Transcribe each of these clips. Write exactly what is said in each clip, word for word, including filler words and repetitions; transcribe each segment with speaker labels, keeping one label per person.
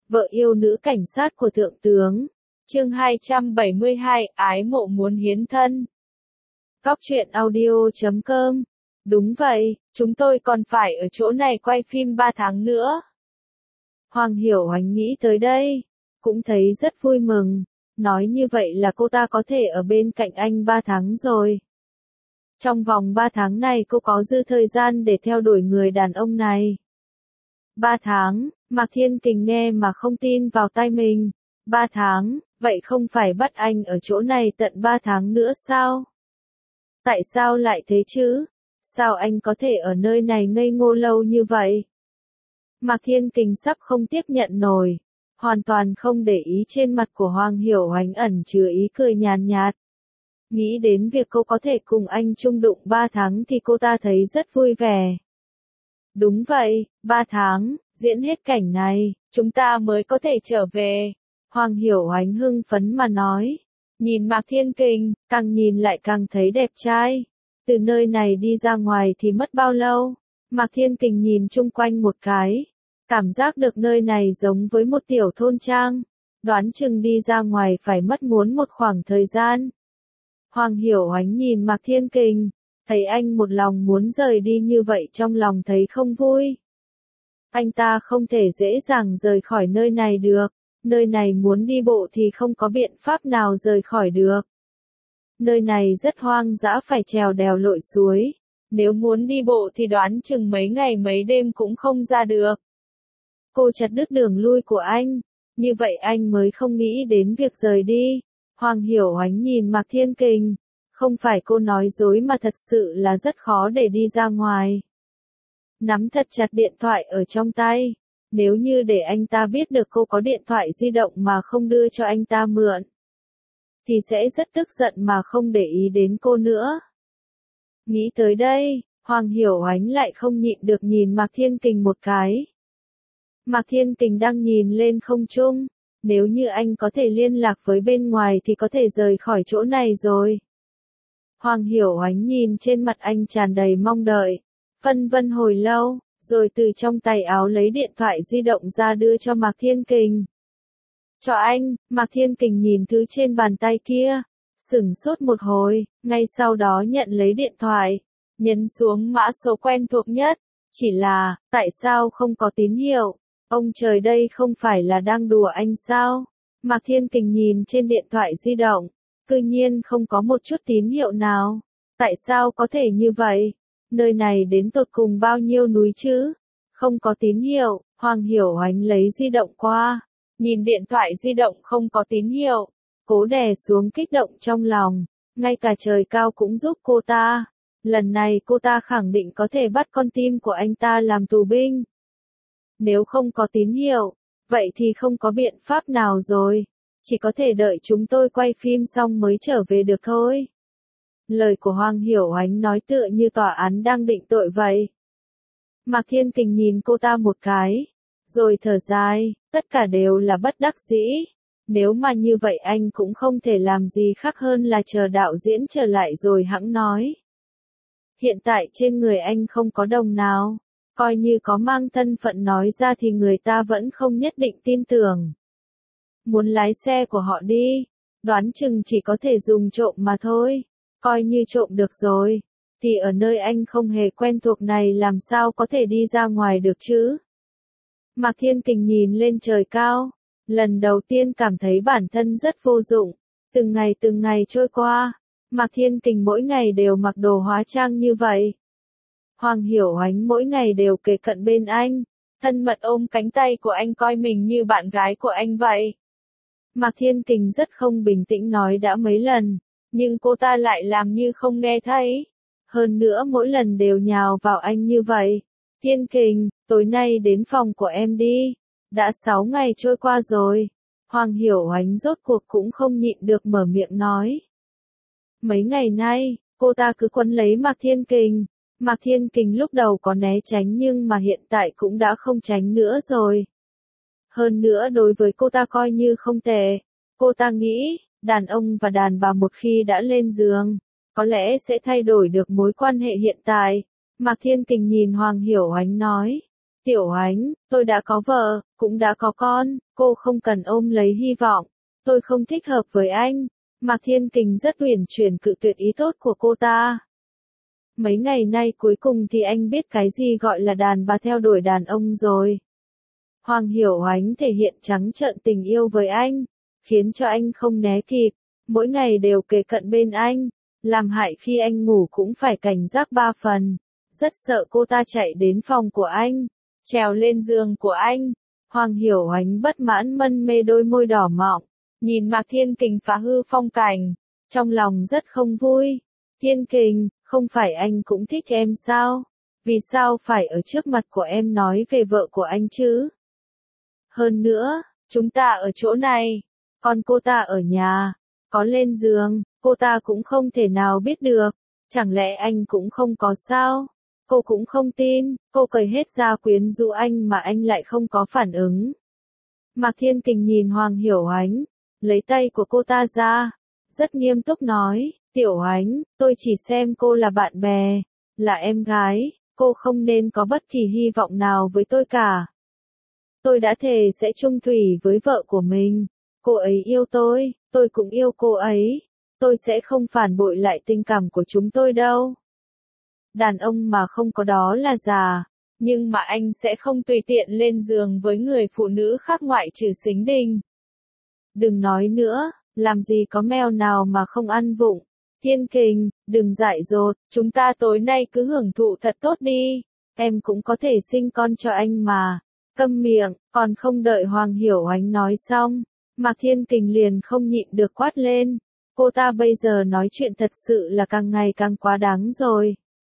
Speaker 1: vợ yêu nữ cảnh sát của thượng tướng. Chương hai trăm bảy mươi hai, ái mộ muốn hiến thân. Góc truyện audio chấm com. Đúng vậy, chúng tôi còn phải ở chỗ này quay phim ba tháng nữa. Hoàng Hiểu Oánh nghĩ tới đây, cũng thấy rất vui mừng, nói như vậy là cô ta có thể ở bên cạnh anh ba tháng rồi. Trong vòng ba tháng này cô có dư thời gian để theo đuổi người đàn ông này. Ba tháng, Mạc Thiên Kình nghe mà không tin vào tai mình. Ba tháng, vậy không phải bắt anh ở chỗ này tận ba tháng nữa sao? Tại sao lại thế chứ? Sao anh có thể ở nơi này ngây ngô lâu như vậy? Mạc Thiên Kình sắp không tiếp nhận nổi, hoàn toàn không để ý trên mặt của Hoàng Hiểu Oánh ẩn chứa ý cười nhàn nhạt. Nghĩ đến việc cô có thể cùng anh chung đụng ba tháng thì cô ta thấy rất vui vẻ. Đúng vậy, ba tháng, diễn hết cảnh này, chúng ta mới có thể trở về. Hoàng Hiểu Oánh hưng phấn mà nói. Nhìn Mạc Thiên Kình, càng nhìn lại càng thấy đẹp trai. Từ nơi này đi ra ngoài thì mất bao lâu? Mạc Thiên Kình nhìn chung quanh một cái. Cảm giác được nơi này giống với một tiểu thôn trang. Đoán chừng đi ra ngoài phải mất muốn một khoảng thời gian. Hoàng Hiểu Oánh nhìn Mạc Thiên Kình, thấy anh một lòng muốn rời đi như vậy trong lòng thấy không vui. Anh ta không thể dễ dàng rời khỏi nơi này được, nơi này muốn đi bộ thì không có biện pháp nào rời khỏi được. Nơi này rất hoang dã, phải trèo đèo lội suối, nếu muốn đi bộ thì đoán chừng mấy ngày mấy đêm cũng không ra được. Cô chặt đứt đường lui của anh, như vậy anh mới không nghĩ đến việc rời đi. Hoàng Hiểu Oánh nhìn Mạc Thiên Kình, không phải cô nói dối mà thật sự là rất khó để đi ra ngoài. Nắm thật chặt điện thoại ở trong tay, nếu như để anh ta biết được cô có điện thoại di động mà không đưa cho anh ta mượn, thì sẽ rất tức giận mà không để ý đến cô nữa. Nghĩ tới đây, Hoàng Hiểu Oánh lại không nhịn được nhìn Mạc Thiên Kình một cái. Mạc Thiên Kình đang nhìn lên không trung. Nếu như anh có thể liên lạc với bên ngoài thì có thể rời khỏi chỗ này rồi. Hoàng Hiểu Oánh nhìn trên mặt anh tràn đầy mong đợi, phân vân hồi lâu, rồi từ trong tay áo lấy điện thoại di động ra đưa cho Mạc Thiên Kình. Cho anh. Mạc Thiên Kình nhìn thứ trên bàn tay kia, sửng sốt một hồi, ngay sau đó nhận lấy điện thoại, nhấn xuống mã số quen thuộc nhất, chỉ là, tại sao không có tín hiệu? Ông trời, đây không phải là đang đùa anh sao? Mạc Thiên Kình nhìn trên điện thoại di động, cư nhiên không có một chút tín hiệu nào. Tại sao có thể như vậy? Nơi này đến tột cùng bao nhiêu núi chứ? Không có tín hiệu. Hoàng Hiểu Oánh lấy di động qua, nhìn điện thoại di động không có tín hiệu, cố đè xuống kích động trong lòng, ngay cả trời cao cũng giúp cô ta. Lần này cô ta khẳng định có thể bắt con tim của anh ta làm tù binh. Nếu không có tín hiệu, vậy thì không có biện pháp nào rồi, chỉ có thể đợi chúng tôi quay phim xong mới trở về được thôi. Lời của Hoàng Hiểu Oánh nói tựa như tòa án đang định tội vậy. Mạc Thiên Kình nhìn cô ta một cái, rồi thở dài, tất cả đều là bất đắc dĩ. Nếu mà như vậy anh cũng không thể làm gì khác hơn là chờ đạo diễn trở lại rồi hẵng nói. Hiện tại trên người anh không có đồng nào. Coi như có mang thân phận nói ra thì người ta vẫn không nhất định tin tưởng. Muốn lái xe của họ đi, đoán chừng chỉ có thể dùng trộm mà thôi. Coi như trộm được rồi, thì ở nơi anh không hề quen thuộc này làm sao có thể đi ra ngoài được chứ? Mạc Thiên Kình nhìn lên trời cao, lần đầu tiên cảm thấy bản thân rất vô dụng. Từng ngày từng ngày trôi qua, Mạc Thiên Kình mỗi ngày đều mặc đồ hóa trang như vậy. Hoàng Hiểu Oánh mỗi ngày đều kề cận bên anh, thân mật ôm cánh tay của anh, coi mình như bạn gái của anh vậy. Mạc Thiên Kình rất không bình tĩnh nói đã mấy lần, nhưng cô ta lại làm như không nghe thấy. Hơn nữa mỗi lần đều nhào vào anh như vậy. Thiên Kình, tối nay đến phòng của em đi. Đã sáu ngày trôi qua rồi. Hoàng Hiểu Oánh rốt cuộc cũng không nhịn được mở miệng nói. Mấy ngày nay, cô ta cứ quấn lấy Mạc Thiên Kình. Mạc Thiên Kình lúc đầu có né tránh nhưng mà hiện tại cũng đã không tránh nữa rồi. Hơn nữa đối với cô ta coi như không tệ. Cô ta nghĩ, đàn ông và đàn bà một khi đã lên giường, có lẽ sẽ thay đổi được mối quan hệ hiện tại. Mạc Thiên Kình nhìn Hoàng Hiểu Oánh nói. Tiểu Ánh, tôi đã có vợ, cũng đã có con, cô không cần ôm lấy hy vọng. Tôi không thích hợp với anh. Mạc Thiên Kình rất uyển chuyển cự tuyệt ý tốt của cô ta. Mấy ngày nay cuối cùng thì anh biết cái gì gọi là đàn bà theo đuổi đàn ông rồi. Hoàng Hiểu Ánh thể hiện trắng trợn tình yêu với anh, khiến cho anh không né kịp, mỗi ngày đều kề cận bên anh, làm hại khi anh ngủ cũng phải cảnh giác ba phần, rất sợ cô ta chạy đến phòng của anh, trèo lên giường của anh. Hoàng Hiểu Ánh bất mãn mân mê đôi môi đỏ mọng, nhìn Mạc Thiên Kình phá hư phong cảnh, trong lòng rất không vui. Thiên Kình, không phải anh cũng thích em sao? Vì sao phải ở trước mặt của em nói về vợ của anh chứ? Hơn nữa, chúng ta ở chỗ này, còn cô ta ở nhà, có lên giường, cô ta cũng không thể nào biết được, chẳng lẽ anh cũng không có sao? Cô cũng không tin, cô cởi hết ra quyến rũ anh mà anh lại không có phản ứng. Mạc Thiên Kình nhìn Hoàng Hiểu Ánh, lấy tay của cô ta ra, rất nghiêm túc nói, Tiểu Ánh, tôi chỉ xem cô là bạn bè, là em gái, cô không nên có bất kỳ hy vọng nào với tôi cả. Tôi đã thề sẽ chung thủy với vợ của mình, cô ấy yêu tôi, tôi cũng yêu cô ấy, tôi sẽ không phản bội lại tình cảm của chúng tôi đâu. Đàn ông mà không có đó là già, nhưng mà anh sẽ không tùy tiện lên giường với người phụ nữ khác ngoại trừ Sính Đình. Đừng nói nữa, làm gì có mèo nào mà không ăn vụng. Thiên Kình, đừng dại dột, chúng ta tối nay cứ hưởng thụ thật tốt đi, em cũng có thể sinh con cho anh mà. Câm miệng, còn không đợi Hoàng Hiểu Ánh nói xong, Mạc Thiên Kình liền không nhịn được quát lên. Cô ta bây giờ nói chuyện thật sự là càng ngày càng quá đáng rồi.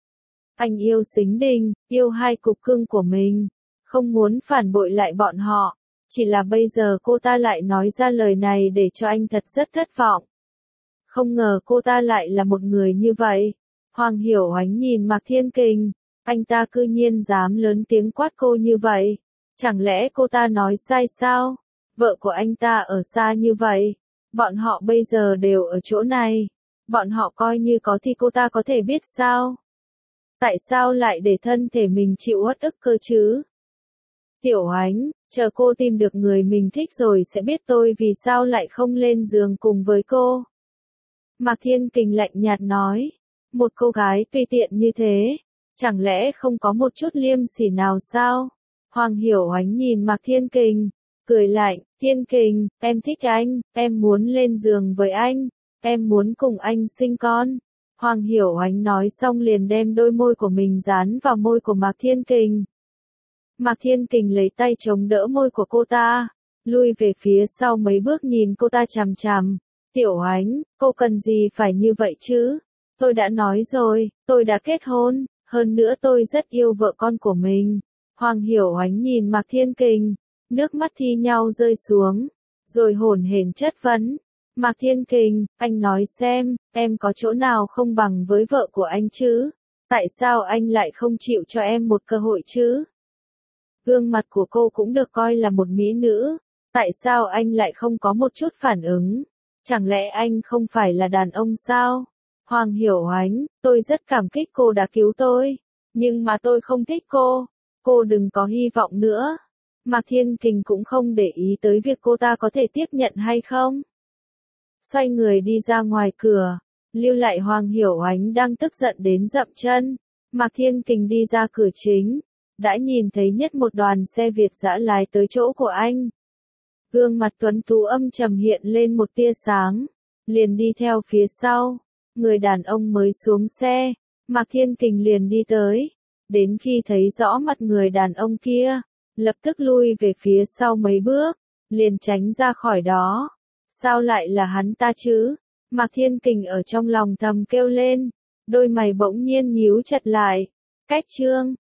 Speaker 1: Anh yêu Sính Đình, yêu hai cục cưng của mình, không muốn phản bội lại bọn họ, chỉ là bây giờ cô ta lại nói ra lời này để cho anh thật rất thất vọng. Không ngờ cô ta lại là một người như vậy. Hoàng Hiểu Ánh nhìn Mạc Thiên Kình, anh ta cư nhiên dám lớn tiếng quát cô như vậy. Chẳng lẽ cô ta nói sai sao? Vợ của anh ta ở xa như vậy, bọn họ bây giờ đều ở chỗ này, bọn họ coi như có thì cô ta có thể biết sao? Tại sao lại để thân thể mình chịu uất ức cơ chứ? Tiểu Ánh, chờ cô tìm được người mình thích rồi sẽ biết tôi vì sao lại không lên giường cùng với cô. Mạc Thiên Kình lạnh nhạt nói, một cô gái tùy tiện như thế, chẳng lẽ không có một chút liêm sỉ nào sao? Hoàng Hiểu Ánh nhìn Mạc Thiên Kình, cười lạnh, Thiên Kình, em thích anh, em muốn lên giường với anh, em muốn cùng anh sinh con. Hoàng Hiểu Ánh nói xong liền đem đôi môi của mình dán vào môi của Mạc Thiên Kình. Mạc Thiên Kình lấy tay chống đỡ môi của cô ta, lui về phía sau mấy bước nhìn cô ta chằm chằm. Tiểu Ánh, cô cần gì phải như vậy chứ? Tôi đã nói rồi, tôi đã kết hôn, hơn nữa tôi rất yêu vợ con của mình. Hoàng Hiểu Ánh nhìn Mạc Thiên Kình, nước mắt thi nhau rơi xuống, rồi hổn hển chất vấn. Mạc Thiên Kình, anh nói xem, em có chỗ nào không bằng với vợ của anh chứ? Tại sao anh lại không chịu cho em một cơ hội chứ? Gương mặt của cô cũng được coi là một mỹ nữ, tại sao anh lại không có một chút phản ứng? Chẳng lẽ anh không phải là đàn ông sao? Hoàng Hiểu Ánh, tôi rất cảm kích cô đã cứu tôi, nhưng mà tôi không thích cô, cô đừng có hy vọng nữa. Mạc Thiên Kình cũng không để ý tới việc cô ta có thể tiếp nhận hay không. Xoay người đi ra ngoài cửa, lưu lại Hoàng Hiểu Ánh đang tức giận đến dậm chân. Mạc Thiên Kình đi ra cửa chính, đã nhìn thấy nhất một đoàn xe Việt dã lái tới chỗ của anh. Gương mặt tuấn tú âm trầm hiện lên một tia sáng, liền đi theo phía sau. Người đàn ông mới xuống xe, Mạc Thiên Kình liền đi tới, đến khi thấy rõ mặt người đàn ông kia, lập tức lui về phía sau mấy bước, liền tránh ra khỏi đó. Sao lại là hắn ta chứ? Mạc Thiên Kình ở trong lòng thầm kêu lên, đôi mày bỗng nhiên nhíu chặt lại. Cách chương